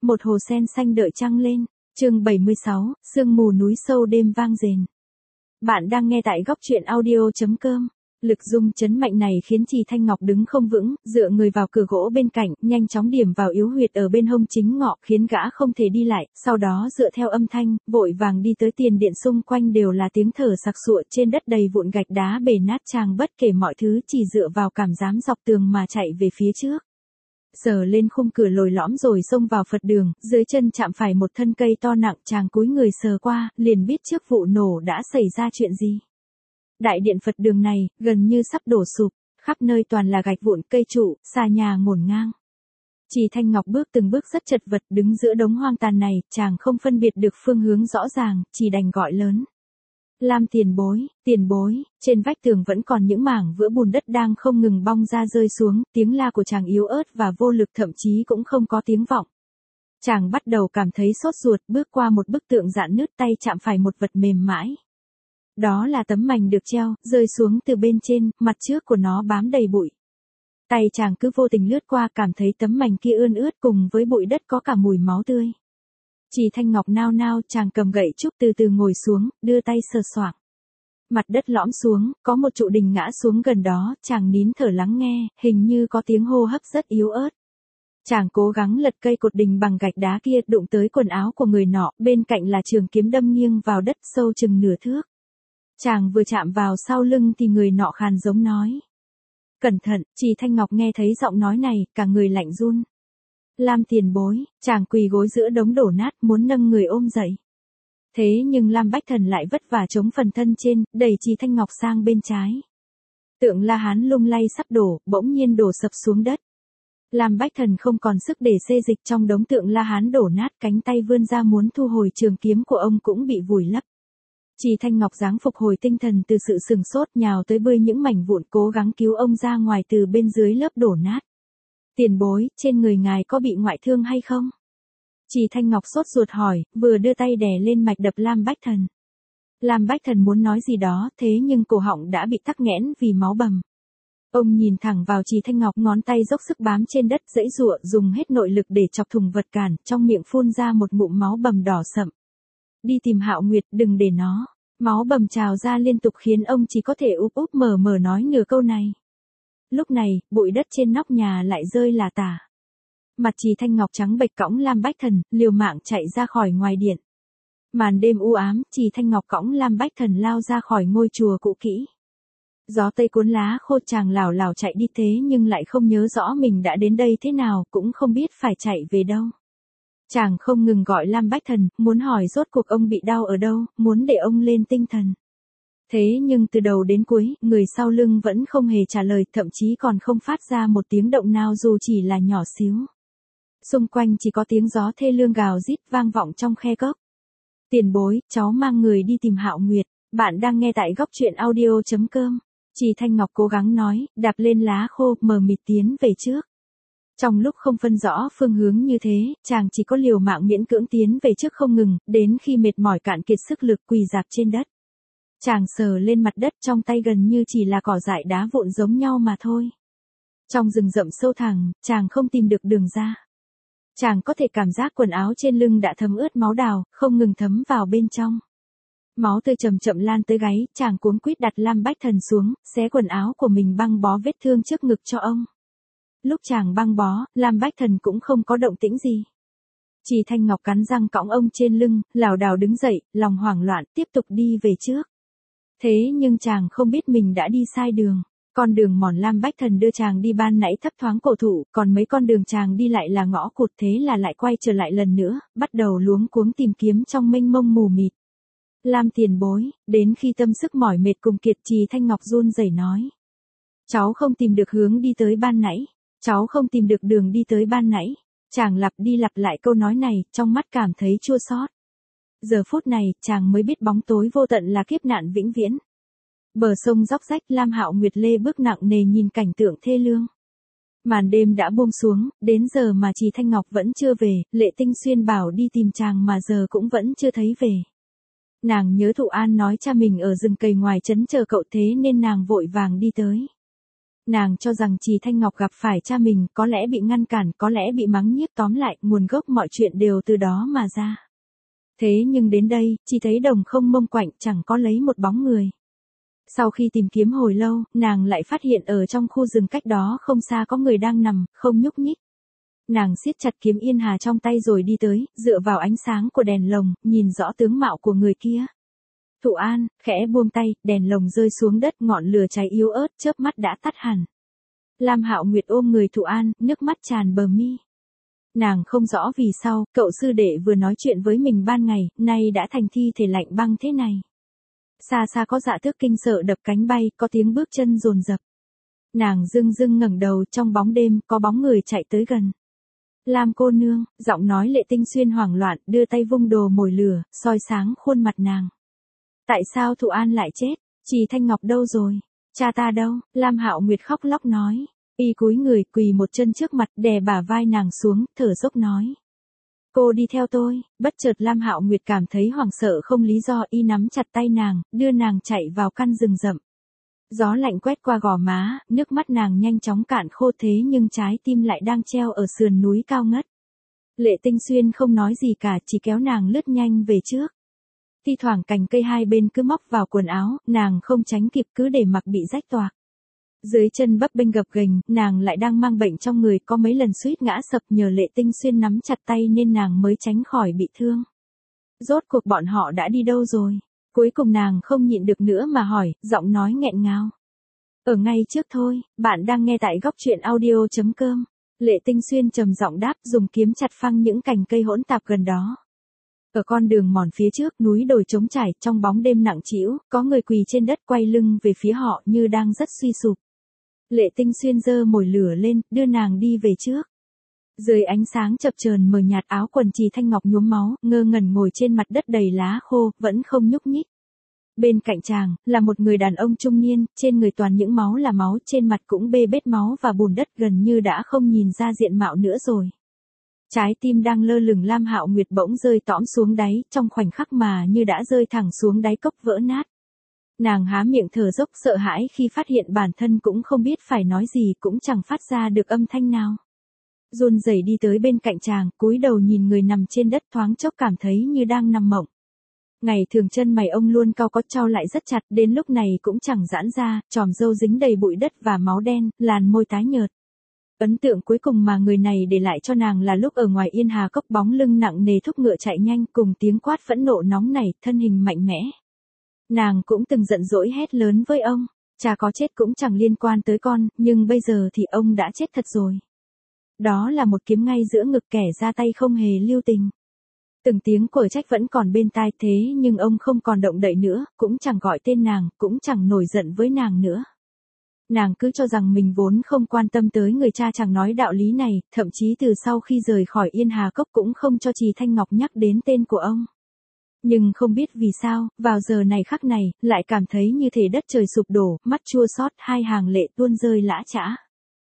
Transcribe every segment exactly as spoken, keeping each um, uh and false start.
một hồ sen xanh đợi trăng lên. Chương bảy mươi sáu, sương mù núi sâu đêm vang rền. Bạn đang nghe tại góc truyện audio chấm com. Lực rung chấn mạnh này khiến Trì Thanh Ngọc đứng không vững, dựa người vào cửa gỗ bên cạnh, nhanh chóng điểm vào yếu huyệt ở bên hông chính ngọ, khiến gã không thể đi lại, sau đó dựa theo âm thanh, vội vàng đi tới tiền điện, xung quanh đều là tiếng thở sặc sụa, trên đất đầy vụn gạch đá bể nát, chàng bất kể mọi thứ chỉ dựa vào cảm giác dọc tường mà chạy về phía trước. Sờ lên khung cửa lồi lõm rồi xông vào Phật đường, dưới chân chạm phải một thân cây to nặng, chàng cúi người sờ qua, liền biết trước vụ nổ đã xảy ra chuyện gì. Đại điện Phật đường này, gần như sắp đổ sụp, khắp nơi toàn là gạch vụn, cây trụ, xà nhà ngổn ngang. Trì Thanh Ngọc bước từng bước rất chật vật, đứng giữa đống hoang tàn này, chàng không phân biệt được phương hướng rõ ràng, chỉ đành gọi lớn. Lam tiền bối, tiền bối, trên vách tường vẫn còn những mảng vữa bùn đất đang không ngừng bong ra rơi xuống, tiếng la của chàng yếu ớt và vô lực, thậm chí cũng không có tiếng vọng. Chàng bắt đầu cảm thấy sốt ruột, bước qua một bức tượng rạn nứt, tay chạm phải một vật mềm mãi. Đó là tấm mành được treo, rơi xuống từ bên trên, mặt trước của nó bám đầy bụi. Tay chàng cứ vô tình lướt qua, cảm thấy tấm mành kia ươn ướt, cùng với bụi đất có cả mùi máu tươi. Trì Thanh Ngọc nao nao, chàng cầm gậy trúc từ từ ngồi xuống, đưa tay sờ soạng. Mặt đất lõm xuống, có một trụ đình ngã xuống gần đó, chàng nín thở lắng nghe, hình như có tiếng hô hấp rất yếu ớt. Chàng cố gắng lật cây cột đình bằng gạch đá kia, đụng tới quần áo của người nọ, bên cạnh là trường kiếm đâm nghiêng vào đất sâu chừng nửa thước. Chàng vừa chạm vào sau lưng thì người nọ khàn giống nói. Cẩn thận, Trì Thanh Ngọc nghe thấy giọng nói này, cả người lạnh run. Lam tiền bối, chàng quỳ gối giữa đống đổ nát, muốn nâng người ôm dậy. Thế nhưng Lam Bách Thần lại vất vả chống phần thân trên, đẩy Trì Thanh Ngọc sang bên trái. Tượng La Hán lung lay sắp đổ, bỗng nhiên đổ sập xuống đất. Lam Bách Thần không còn sức để xê dịch trong đống tượng La Hán đổ nát, cánh tay vươn ra muốn thu hồi trường kiếm của ông cũng bị vùi lấp. Trì Thanh Ngọc dáng phục hồi tinh thần từ sự sừng sốt, nhào tới bơi những mảnh vụn, cố gắng cứu ông ra ngoài từ bên dưới lớp đổ nát. Tiền bối, trên người ngài có bị ngoại thương hay không? Trì Thanh Ngọc sốt ruột hỏi, vừa đưa tay đè lên mạch đập Lam Bách Thần. Lam Bách Thần muốn nói gì đó, thế nhưng cổ họng đã bị tắc nghẽn vì máu bầm. Ông nhìn thẳng vào Trì Thanh Ngọc, ngón tay dốc sức bám trên đất, giãy giụa, dùng hết nội lực để chọc thùng vật cản, trong miệng phun ra một ngụm máu bầm đỏ sậm. Đi tìm Hạo Nguyệt, đừng để nó. Máu bầm trào ra liên tục khiến ông chỉ có thể úp úp mở mở nói nửa câu này. Lúc này, bụi đất trên nóc nhà lại rơi lả tả. Mặt Trì Thanh Ngọc trắng bệch, cõng Lam Bách Thần, liều mạng chạy ra khỏi ngoài điện. Màn đêm u ám, Trì Thanh Ngọc cõng Lam Bách Thần lao ra khỏi ngôi chùa cũ kỹ. Gió tây cuốn lá khô, chàng lảo lảo chạy đi, thế nhưng lại không nhớ rõ mình đã đến đây thế nào, cũng không biết phải chạy về đâu. Chàng không ngừng gọi Lam Bách Thần, muốn hỏi rốt cuộc ông bị đau ở đâu, muốn để ông lên tinh thần. Thế nhưng từ đầu đến cuối, người sau lưng vẫn không hề trả lời, thậm chí còn không phát ra một tiếng động nào dù chỉ là nhỏ xíu. Xung quanh chỉ có tiếng gió thê lương gào rít vang vọng trong khe cốc. Tiền bối, cháu mang người đi tìm Hạo Nguyệt. Bạn đang nghe tại góc truyện audio chấm com. Trì Thanh Ngọc cố gắng nói, đạp lên lá khô, mờ mịt tiến về trước. Trong lúc không phân rõ phương hướng như thế, chàng chỉ có liều mạng miễn cưỡng tiến về trước không ngừng, đến khi mệt mỏi cạn kiệt sức lực quỳ rạp trên đất. Chàng sờ lên mặt đất, trong tay gần như chỉ là cỏ dại đá vụn giống nhau mà thôi. Trong rừng rậm sâu thẳm, chàng không tìm được đường ra. Chàng có thể cảm giác quần áo trên lưng đã thấm ướt máu đào, không ngừng thấm vào bên trong. Máu tươi chậm chậm lan tới gáy, chàng cuống quýt đặt Lam Bách Thần xuống, xé quần áo của mình băng bó vết thương trước ngực cho ông. Lúc chàng băng bó, Lam Bách Thần cũng không có động tĩnh gì. Trì Thanh Ngọc cắn răng cõng ông trên lưng, lảo đảo đứng dậy, lòng hoảng loạn, tiếp tục đi về trước. Thế nhưng chàng không biết mình đã đi sai đường. Con đường mòn Lam Bách Thần đưa chàng đi ban nãy thấp thoáng cổ thụ, còn mấy con đường chàng đi lại là ngõ cụt, thế là lại quay trở lại lần nữa, bắt đầu luống cuống tìm kiếm trong mênh mông mù mịt. Lam tiền bối, đến khi tâm sức mỏi mệt cùng kiệt, Trì Thanh Ngọc run rẩy nói. Cháu không tìm được hướng đi tới ban nãy. Cháu không tìm được đường đi tới ban nãy. Chàng lặp đi lặp lại câu nói này, trong mắt cảm thấy chua xót. Giờ phút này, chàng mới biết bóng tối vô tận là kiếp nạn vĩnh viễn. Bờ sông róc rách, Lam Hạo Nguyệt lê bước nặng nề nhìn cảnh tượng thê lương. Màn đêm đã buông xuống, đến giờ mà Trì Thanh Ngọc vẫn chưa về, Lệ Tinh Xuyên bảo đi tìm chàng mà giờ cũng vẫn chưa thấy về. Nàng nhớ Thụ An nói cha mình ở rừng cầy ngoài trấn chờ cậu, thế nên nàng vội vàng đi tới. Nàng cho rằng Trì Thanh Ngọc gặp phải cha mình, có lẽ bị ngăn cản, có lẽ bị mắng nhiếc, tóm lại, nguồn gốc mọi chuyện đều từ đó mà ra. Thế nhưng đến đây, chỉ thấy đồng không mông quạnh, chẳng có lấy một bóng người. Sau khi tìm kiếm hồi lâu, nàng lại phát hiện ở trong khu rừng cách đó không xa có người đang nằm, không nhúc nhích. Nàng siết chặt kiếm yên hà trong tay rồi đi tới, dựa vào ánh sáng của đèn lồng, nhìn rõ tướng mạo của người kia. Thụ An, khẽ buông tay, đèn lồng rơi xuống đất, ngọn lửa cháy yếu ớt, chớp mắt đã tắt hẳn. Lam Hạo Nguyệt ôm người Thụ An, nước mắt tràn bờ mi. Nàng không rõ vì sao, cậu sư đệ vừa nói chuyện với mình ban ngày, nay đã thành thi thể lạnh băng thế này. Xa xa có dạ tước kinh sợ đập cánh bay, có tiếng bước chân dồn dập. Nàng dưng dưng ngẩng đầu, trong bóng đêm, có bóng người chạy tới gần. Lam cô nương, giọng nói Lệ Tinh Xuyên hoảng loạn, đưa tay vung đồ mồi lửa, soi sáng khuôn mặt nàng. Tại sao Thụ An lại chết? Trì Thanh Ngọc đâu rồi? Cha ta đâu? Lam Hạo Nguyệt khóc lóc nói. Y cúi người, quỳ một chân trước mặt, đè bả vai nàng xuống, thở dốc nói. Cô đi theo tôi. Bất chợt Lam Hạo Nguyệt cảm thấy hoảng sợ không lý do, y nắm chặt tay nàng, đưa nàng chạy vào căn rừng rậm. Gió lạnh quét qua gò má, nước mắt nàng nhanh chóng cạn khô, thế nhưng trái tim lại đang treo ở sườn núi cao ngất. Lệ Tinh Xuyên không nói gì cả, chỉ kéo nàng lướt nhanh về trước. Thi thoảng cành cây hai bên cứ móc vào quần áo, nàng không tránh kịp cứ để mặc bị rách toạc. Dưới chân bấp bênh gập ghềnh, nàng lại đang mang bệnh trong người, có mấy lần suýt ngã sập, nhờ Lệ Tinh Xuyên nắm chặt tay nên nàng mới tránh khỏi bị thương. Rốt cuộc bọn họ đã đi đâu rồi? Cuối cùng nàng không nhịn được nữa mà hỏi, giọng nói nghẹn ngào. Ở ngay trước thôi, bạn đang nghe tại góc truyện audio chấm com. Lệ Tinh Xuyên trầm giọng đáp, dùng kiếm chặt phăng những cành cây hỗn tạp gần đó. Ở con đường mòn phía trước, núi đồi trống trải, trong bóng đêm nặng trĩu, có người quỳ trên đất quay lưng về phía họ như đang rất suy sụp. Lệ Tinh Xuyên giơ mồi lửa lên, đưa nàng đi về trước. Dưới ánh sáng chập chờn mờ nhạt, áo quần Trì Thanh Ngọc nhuốm máu, ngơ ngẩn ngồi trên mặt đất đầy lá khô, vẫn không nhúc nhích. Bên cạnh chàng, là một người đàn ông trung niên, trên người toàn những máu là máu, trên mặt cũng bê bết máu và bùn đất, gần như đã không nhìn ra diện mạo nữa rồi. Trái tim đang lơ lửng Lam Hạo Nguyệt bỗng rơi tõm xuống đáy, trong khoảnh khắc mà như đã rơi thẳng xuống đáy cốc vỡ nát. Nàng há miệng thở dốc sợ hãi khi phát hiện bản thân cũng không biết phải nói gì, cũng chẳng phát ra được âm thanh nào. Run rẩy đi tới bên cạnh chàng, cúi đầu nhìn người nằm trên đất, thoáng chốc cảm thấy như đang nằm mộng. Ngày thường chân mày ông luôn cau có trao lại rất chặt, đến lúc này cũng chẳng giãn ra, tròm râu dính đầy bụi đất và máu đen, làn môi tái nhợt. Ấn tượng cuối cùng mà người này để lại cho nàng là lúc ở ngoài Yên Hà Cốc, bóng lưng nặng nề thúc ngựa chạy nhanh, cùng tiếng quát phẫn nộ nóng nảy, thân hình mạnh mẽ. Nàng cũng từng giận dỗi hét lớn với ông, cha có chết cũng chẳng liên quan tới con, nhưng bây giờ thì ông đã chết thật rồi. Đó là một kiếm ngay giữa ngực, kẻ ra tay không hề lưu tình. Từng tiếng quở trách vẫn còn bên tai, thế nhưng ông không còn động đậy nữa, cũng chẳng gọi tên nàng, cũng chẳng nổi giận với nàng nữa. Nàng cứ cho rằng mình vốn không quan tâm tới người cha chẳng nói đạo lý này, thậm chí từ sau khi rời khỏi Yên Hà Cốc cũng không cho Trì Thanh Ngọc nhắc đến tên của ông. Nhưng không biết vì sao, vào giờ này khắc này, lại cảm thấy như thể đất trời sụp đổ, mắt chua xót, hai hàng lệ tuôn rơi lã chã.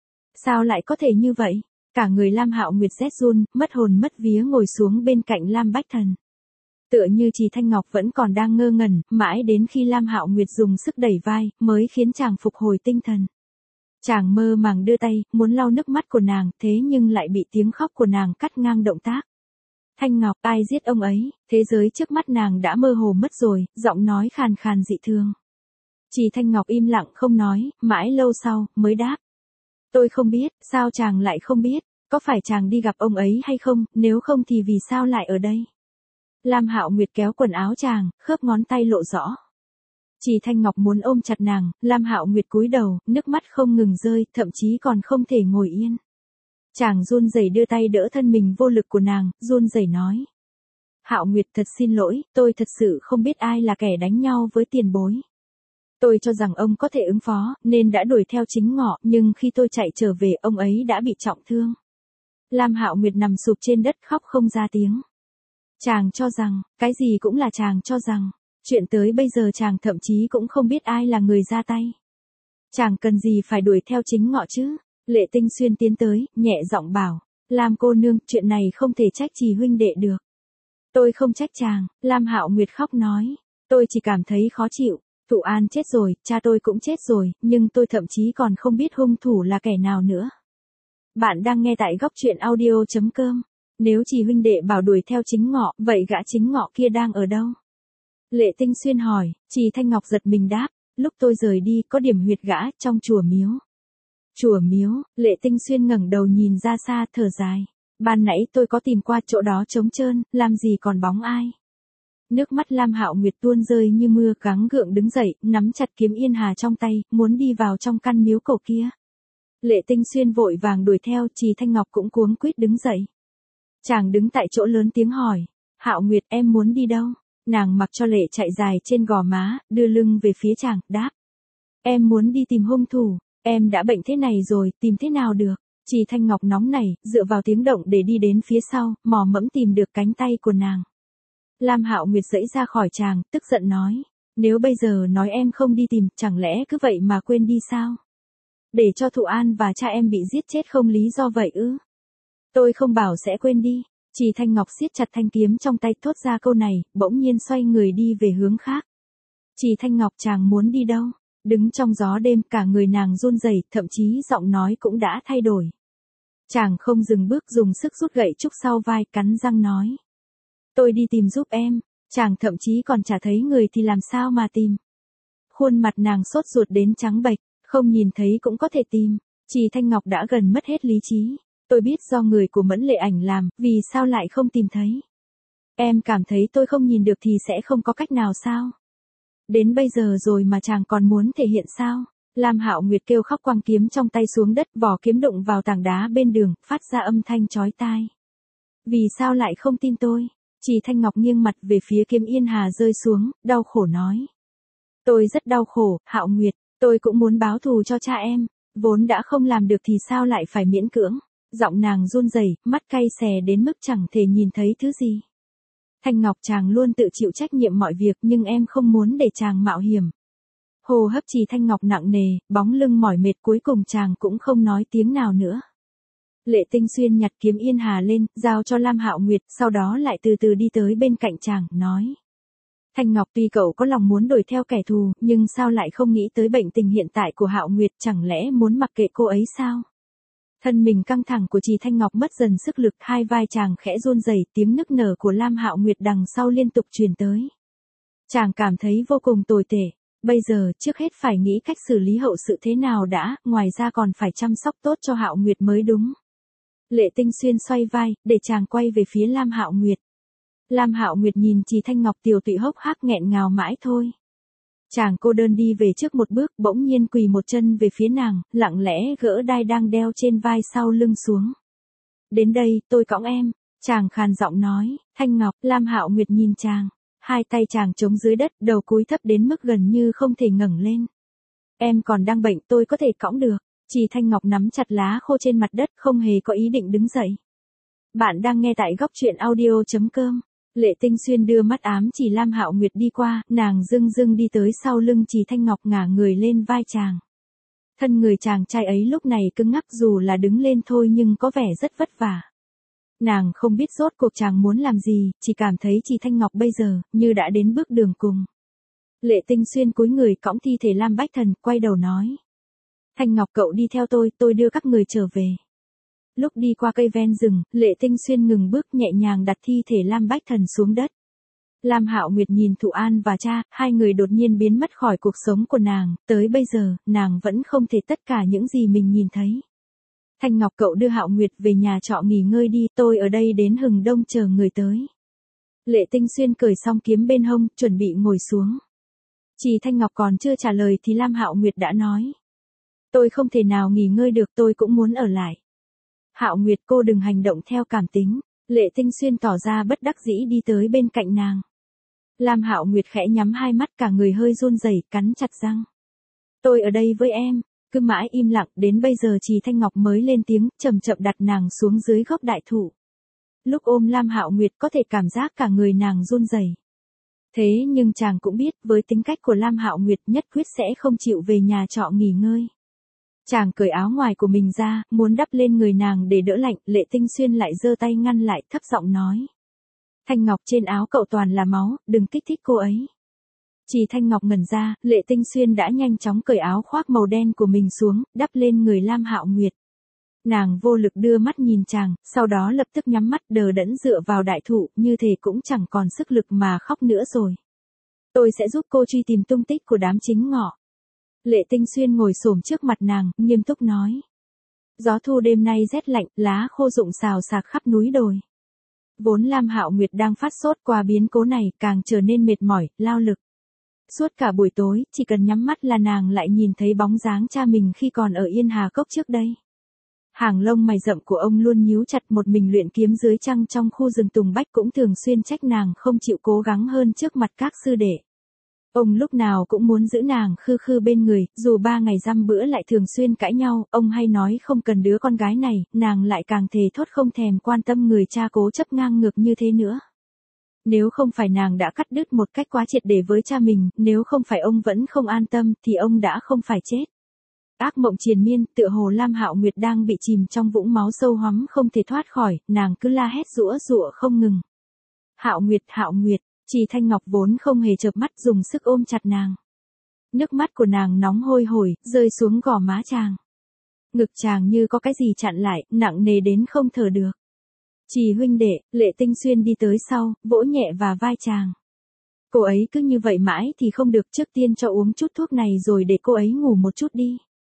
Sao lại có thể như vậy? Cả người Lam Hạo Nguyệt rét run, mất hồn mất vía ngồi xuống bên cạnh Lam Bách Thần. Tựa như Trì Thanh Ngọc vẫn còn đang ngơ ngẩn, mãi đến khi Lam Hạo Nguyệt dùng sức đẩy vai, mới khiến chàng phục hồi tinh thần. Chàng mơ màng đưa tay, muốn lau nước mắt của nàng, thế nhưng lại bị tiếng khóc của nàng cắt ngang động tác. Thanh Ngọc, ai giết ông ấy? Thế giới trước mắt nàng đã mơ hồ mất rồi, giọng nói khàn khàn dị thường. Trì Thanh Ngọc im lặng không nói, mãi lâu sau, mới đáp. Tôi không biết, sao chàng lại không biết? Có phải chàng đi gặp ông ấy hay không, nếu không thì vì sao lại ở đây? Lam Hạo Nguyệt kéo quần áo chàng, khớp ngón tay lộ rõ. Trì Thanh Ngọc muốn ôm chặt nàng, Lam Hạo Nguyệt cúi đầu, nước mắt không ngừng rơi, thậm chí còn không thể ngồi yên. Chàng run rẩy đưa tay đỡ thân mình vô lực của nàng, run rẩy nói. Hạo Nguyệt, thật xin lỗi, tôi thật sự không biết ai là kẻ đánh nhau với tiền bối. Tôi cho rằng ông có thể ứng phó, nên đã đuổi theo chính ngọ, nhưng khi tôi chạy trở về, ông ấy đã bị trọng thương. Lam Hạo Nguyệt nằm sụp trên đất khóc không ra tiếng. Chàng cho rằng, cái gì cũng là chàng cho rằng, chuyện tới bây giờ chàng thậm chí cũng không biết ai là người ra tay. Chàng cần gì phải đuổi theo chính ngọ chứ? Lệ Tinh Xuyên tiến tới, nhẹ giọng bảo, Lam cô nương, chuyện này không thể trách Trì huynh đệ được. Tôi không trách chàng, Lam Hạo Nguyệt khóc nói, tôi chỉ cảm thấy khó chịu. Thụ An chết rồi, cha tôi cũng chết rồi, nhưng tôi thậm chí còn không biết hung thủ là kẻ nào nữa. Bạn đang nghe tại góc truyện audio.com. Nếu Trì huynh đệ bảo đuổi theo Chính Ngọ, vậy gã Chính Ngọ kia đang ở đâu? Lệ Tinh Xuyên hỏi. Trì Thanh Ngọc giật mình đáp. Lúc tôi rời đi, có điểm huyệt gã trong chùa miếu. Chùa miếu, Lệ Tinh Xuyên ngẩng đầu nhìn ra xa, thở dài. Ban nãy tôi có tìm qua chỗ đó trống trơn, làm gì còn bóng ai. Nước mắt Lam Hạo Nguyệt tuôn rơi như mưa, gắng gượng đứng dậy, nắm chặt kiếm yên hà trong tay, muốn đi vào trong căn miếu cổ kia. Lệ Tinh Xuyên vội vàng đuổi theo, Trì Thanh Ngọc cũng cuống quýt đứng dậy. Chàng đứng tại chỗ lớn tiếng hỏi. Hạo Nguyệt, em muốn đi đâu? Nàng mặc cho lệ chạy dài trên gò má, đưa lưng về phía chàng, đáp. Em muốn đi tìm hung thủ, em đã bệnh thế này rồi, tìm thế nào được? Trì Thanh Ngọc nóng nảy, dựa vào tiếng động để đi đến phía sau, mò mẫm tìm được cánh tay của nàng. Lam Hạo Nguyệt giãy ra khỏi chàng, tức giận nói. Nếu bây giờ nói em không đi tìm, chẳng lẽ cứ vậy mà quên đi sao? Để cho Thụ An và cha em bị giết chết không lý do vậy ư? Tôi không bảo sẽ quên đi. Trì Thanh Ngọc siết chặt thanh kiếm trong tay, thốt ra câu này, bỗng nhiên xoay người đi về hướng khác. Trì Thanh Ngọc, chàng muốn đi đâu? Đứng trong gió đêm, cả người nàng run rẩy, thậm chí giọng nói cũng đã thay đổi. Chàng không dừng bước, dùng sức rút gậy trúc sau vai, cắn răng nói. Tôi đi tìm giúp em. Chàng thậm chí còn chả thấy người thì làm sao mà tìm. Khuôn mặt nàng sốt ruột đến trắng bệch, không nhìn thấy cũng có thể tìm. Trì Thanh Ngọc đã gần mất hết lý trí. Tôi biết do người của Mẫn Lệ Ảnh làm, vì sao lại không tìm thấy? Em cảm thấy tôi không nhìn được thì sẽ không có cách nào sao? Đến bây giờ rồi mà chàng còn muốn thể hiện sao? Lam Hạo Nguyệt kêu khóc, quăng kiếm trong tay xuống đất, vỏ kiếm đụng vào tảng đá bên đường, phát ra âm thanh chói tai. Vì sao lại không tin tôi? Trì Thanh Ngọc nghiêng mặt về phía kiếm yên hà rơi xuống, đau khổ nói. Tôi rất đau khổ, Hạo Nguyệt, tôi cũng muốn báo thù cho cha em, vốn đã không làm được thì sao lại phải miễn cưỡng. Giọng nàng run rẩy, mắt cay xè đến mức chẳng thể nhìn thấy thứ gì. Thanh Ngọc, chàng luôn tự chịu trách nhiệm mọi việc, nhưng em không muốn để chàng mạo hiểm. Hô hấp Trì Thanh Ngọc nặng nề, bóng lưng mỏi mệt, cuối cùng chàng cũng không nói tiếng nào nữa. Lệ Tinh Xuyên nhặt kiếm yên hà lên, giao cho Lam Hạo Nguyệt, sau đó lại từ từ đi tới bên cạnh chàng, nói. Thanh Ngọc, tuy cậu có lòng muốn đuổi theo kẻ thù, nhưng sao lại không nghĩ tới bệnh tình hiện tại của Hạo Nguyệt, chẳng lẽ muốn mặc kệ cô ấy sao? Thân mình căng thẳng của Trì Thanh Ngọc mất dần sức lực, hai vai chàng khẽ run rẩy, tiếng nức nở của Lam Hạo Nguyệt đằng sau liên tục truyền tới. Chàng cảm thấy vô cùng tồi tệ. Bây giờ, trước hết phải nghĩ cách xử lý hậu sự thế nào đã, ngoài ra còn phải chăm sóc tốt cho Hạo Nguyệt mới đúng. Lệ Tinh Xuyên xoay vai, để chàng quay về phía Lam Hạo Nguyệt. Lam Hạo Nguyệt nhìn Trì Thanh Ngọc tiều tụy hốc hác nghẹn ngào mãi thôi. Chàng cô đơn đi về trước một bước, bỗng nhiên quỳ một chân về phía nàng, lặng lẽ gỡ đai đang đeo trên vai sau lưng xuống. Đến đây, tôi cõng em. Chàng khàn giọng nói. Thanh Ngọc. Lam Hạo Nguyệt nhìn chàng. Hai tay chàng chống dưới đất, đầu cúi thấp đến mức gần như không thể ngẩng lên. Em còn đang bệnh, tôi có thể cõng được. Trì Thanh Ngọc nắm chặt lá khô trên mặt đất, không hề có ý định đứng dậy. Bạn đang nghe tại góc truyện audio.com. Lệ Tinh Xuyên đưa mắt ám chỉ Lam Hạo Nguyệt đi qua, nàng dưng dưng đi tới sau lưng Trì Thanh Ngọc, ngả người lên vai chàng. Thân người chàng trai ấy lúc này cứng ngắc, dù là đứng lên thôi nhưng có vẻ rất vất vả. Nàng không biết rốt cuộc chàng muốn làm gì, chỉ cảm thấy Trì Thanh Ngọc bây giờ, như đã đến bước đường cùng. Lệ Tinh Xuyên cúi người cõng thi thể Lam Bách Thần, quay đầu nói. Thanh Ngọc, cậu đi theo tôi, tôi đưa các người trở về. Lúc đi qua cây ven rừng, Lệ Tinh Xuyên ngừng bước, nhẹ nhàng đặt thi thể Lam Bách Thần xuống đất. Lam Hạo Nguyệt nhìn Thụ An và cha, hai người đột nhiên biến mất khỏi cuộc sống của nàng, tới bây giờ, nàng vẫn không thể tất cả những gì mình nhìn thấy. Thanh Ngọc, cậu đưa Hạo Nguyệt về nhà trọ nghỉ ngơi đi, tôi ở đây đến hừng đông chờ người tới. Lệ Tinh Xuyên cởi xong kiếm bên hông, chuẩn bị ngồi xuống. Trì Thanh Ngọc còn chưa trả lời thì Lam Hạo Nguyệt đã nói. Tôi không thể nào nghỉ ngơi được, tôi cũng muốn ở lại. Hạo Nguyệt, cô đừng hành động theo cảm tính. Lệ Tinh Xuyên tỏ ra bất đắc dĩ đi tới bên cạnh nàng. Lam Hạo Nguyệt khẽ nhắm hai mắt, cả người hơi run rẩy, cắn chặt răng. Tôi ở đây với em. Cứ mãi im lặng, đến bây giờ Trì Thanh Ngọc mới lên tiếng, chậm chậm đặt nàng xuống dưới gốc đại thụ. Lúc ôm Lam Hạo Nguyệt có thể cảm giác cả người nàng run rẩy. Thế nhưng chàng cũng biết, với tính cách của Lam Hạo Nguyệt nhất quyết sẽ không chịu về nhà trọ nghỉ ngơi. Chàng cởi áo ngoài của mình ra, muốn đắp lên người nàng để đỡ lạnh, Lệ Tinh Xuyên lại giơ tay ngăn lại, thấp giọng nói. Thanh Ngọc, trên áo cậu toàn là máu, đừng kích thích cô ấy. Trì Thanh Ngọc ngẩn ra, Lệ Tinh Xuyên đã nhanh chóng cởi áo khoác màu đen của mình xuống, đắp lên người Lam Hạo Nguyệt. Nàng vô lực đưa mắt nhìn chàng, sau đó lập tức nhắm mắt đờ đẫn dựa vào đại thụ, như thể cũng chẳng còn sức lực mà khóc nữa rồi. Tôi sẽ giúp cô truy tìm tung tích của đám chính ngọ. Lệ Tinh Xuyên ngồi xổm trước mặt nàng, nghiêm túc nói. Gió thu đêm nay rét lạnh, lá khô rụng xào xạc khắp núi đồi. Vốn Lam Hạo Nguyệt đang phát sốt qua biến cố này, càng trở nên mệt mỏi, lao lực. Suốt cả buổi tối, chỉ cần nhắm mắt là nàng lại nhìn thấy bóng dáng cha mình khi còn ở Yên Hà Cốc trước đây. Hàng lông mày rậm của ông luôn nhíu chặt, một mình luyện kiếm dưới trăng trong khu rừng tùng bách, cũng thường xuyên trách nàng không chịu cố gắng hơn trước mặt các sư đệ. Ông lúc nào cũng muốn giữ nàng khư khư bên người, dù ba ngày dăm bữa lại thường xuyên cãi nhau, ông hay nói không cần đứa con gái này, nàng lại càng thề thốt không thèm quan tâm người cha cố chấp ngang ngược như thế nữa. Nếu không phải nàng đã cắt đứt một cách quá triệt để với cha mình, nếu không phải ông vẫn không an tâm, thì ông đã không phải chết. Ác mộng triền miên, tựa hồ Lam Hạo Nguyệt đang bị chìm trong vũng máu sâu hoắm không thể thoát khỏi, nàng cứ la hét giũa giụa không ngừng. Hạo Nguyệt, Hạo Nguyệt, Trì Thanh Ngọc vốn không hề chợp mắt dùng sức ôm chặt nàng. Nước mắt của nàng nóng hôi hổi, rơi xuống gò má chàng. Ngực chàng như có cái gì chặn lại, nặng nề đến không thở được. Trì huynh đệ, Lệ Tinh Xuyên đi tới sau, vỗ nhẹ vào vai chàng. Cô ấy cứ như vậy mãi thì không được, trước tiên cho uống chút thuốc này rồi để cô ấy ngủ một chút đi.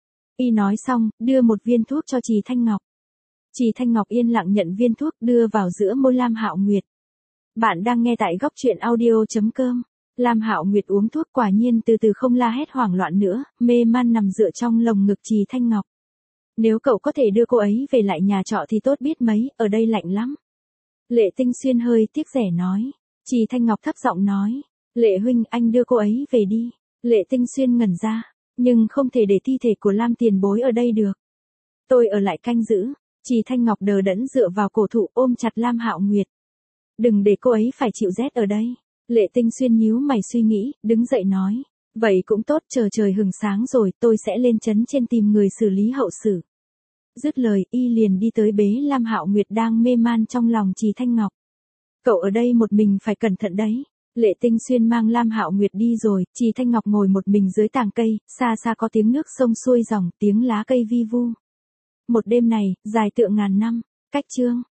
Y nói xong, đưa một viên thuốc cho Trì Thanh Ngọc. Trì Thanh Ngọc yên lặng nhận viên thuốc đưa vào giữa môi Lam Hạo Nguyệt. Bạn đang nghe tại góc truyện audio chấm com. Lam Hạo Nguyệt uống thuốc quả nhiên từ từ không la hét hoảng loạn nữa, mê man nằm dựa trong lồng ngực Trì Thanh Ngọc. Nếu cậu có thể đưa cô ấy về lại nhà trọ thì tốt biết mấy, ở đây lạnh lắm. Lệ Tinh Xuyên hơi tiếc rẻ nói. Trì Thanh Ngọc thấp giọng nói. Lệ huynh, anh đưa cô ấy về đi. Lệ Tinh Xuyên ngẩn ra. Nhưng không thể để thi thể của Lam tiền bối ở đây được. Tôi ở lại canh giữ. Trì Thanh Ngọc đờ đẫn dựa vào cổ thụ ôm chặt Lam Hạo Nguyệt. Đừng để cô ấy phải chịu rét ở đây. Lệ Tinh Xuyên nhíu mày suy nghĩ, đứng dậy nói. Vậy cũng tốt, chờ trời hừng sáng rồi tôi sẽ lên trấn trên tìm người xử lý hậu sự. Dứt lời, y liền đi tới bế Lam Hạo Nguyệt đang mê man trong lòng Trì Thanh Ngọc. Cậu ở đây một mình phải cẩn thận đấy. Lệ Tinh Xuyên mang Lam Hạo Nguyệt đi rồi, Trì Thanh Ngọc ngồi một mình dưới tàng cây, xa xa có tiếng nước sông xuôi dòng, tiếng lá cây vi vu. Một đêm này, dài tựa ngàn năm, cách chương.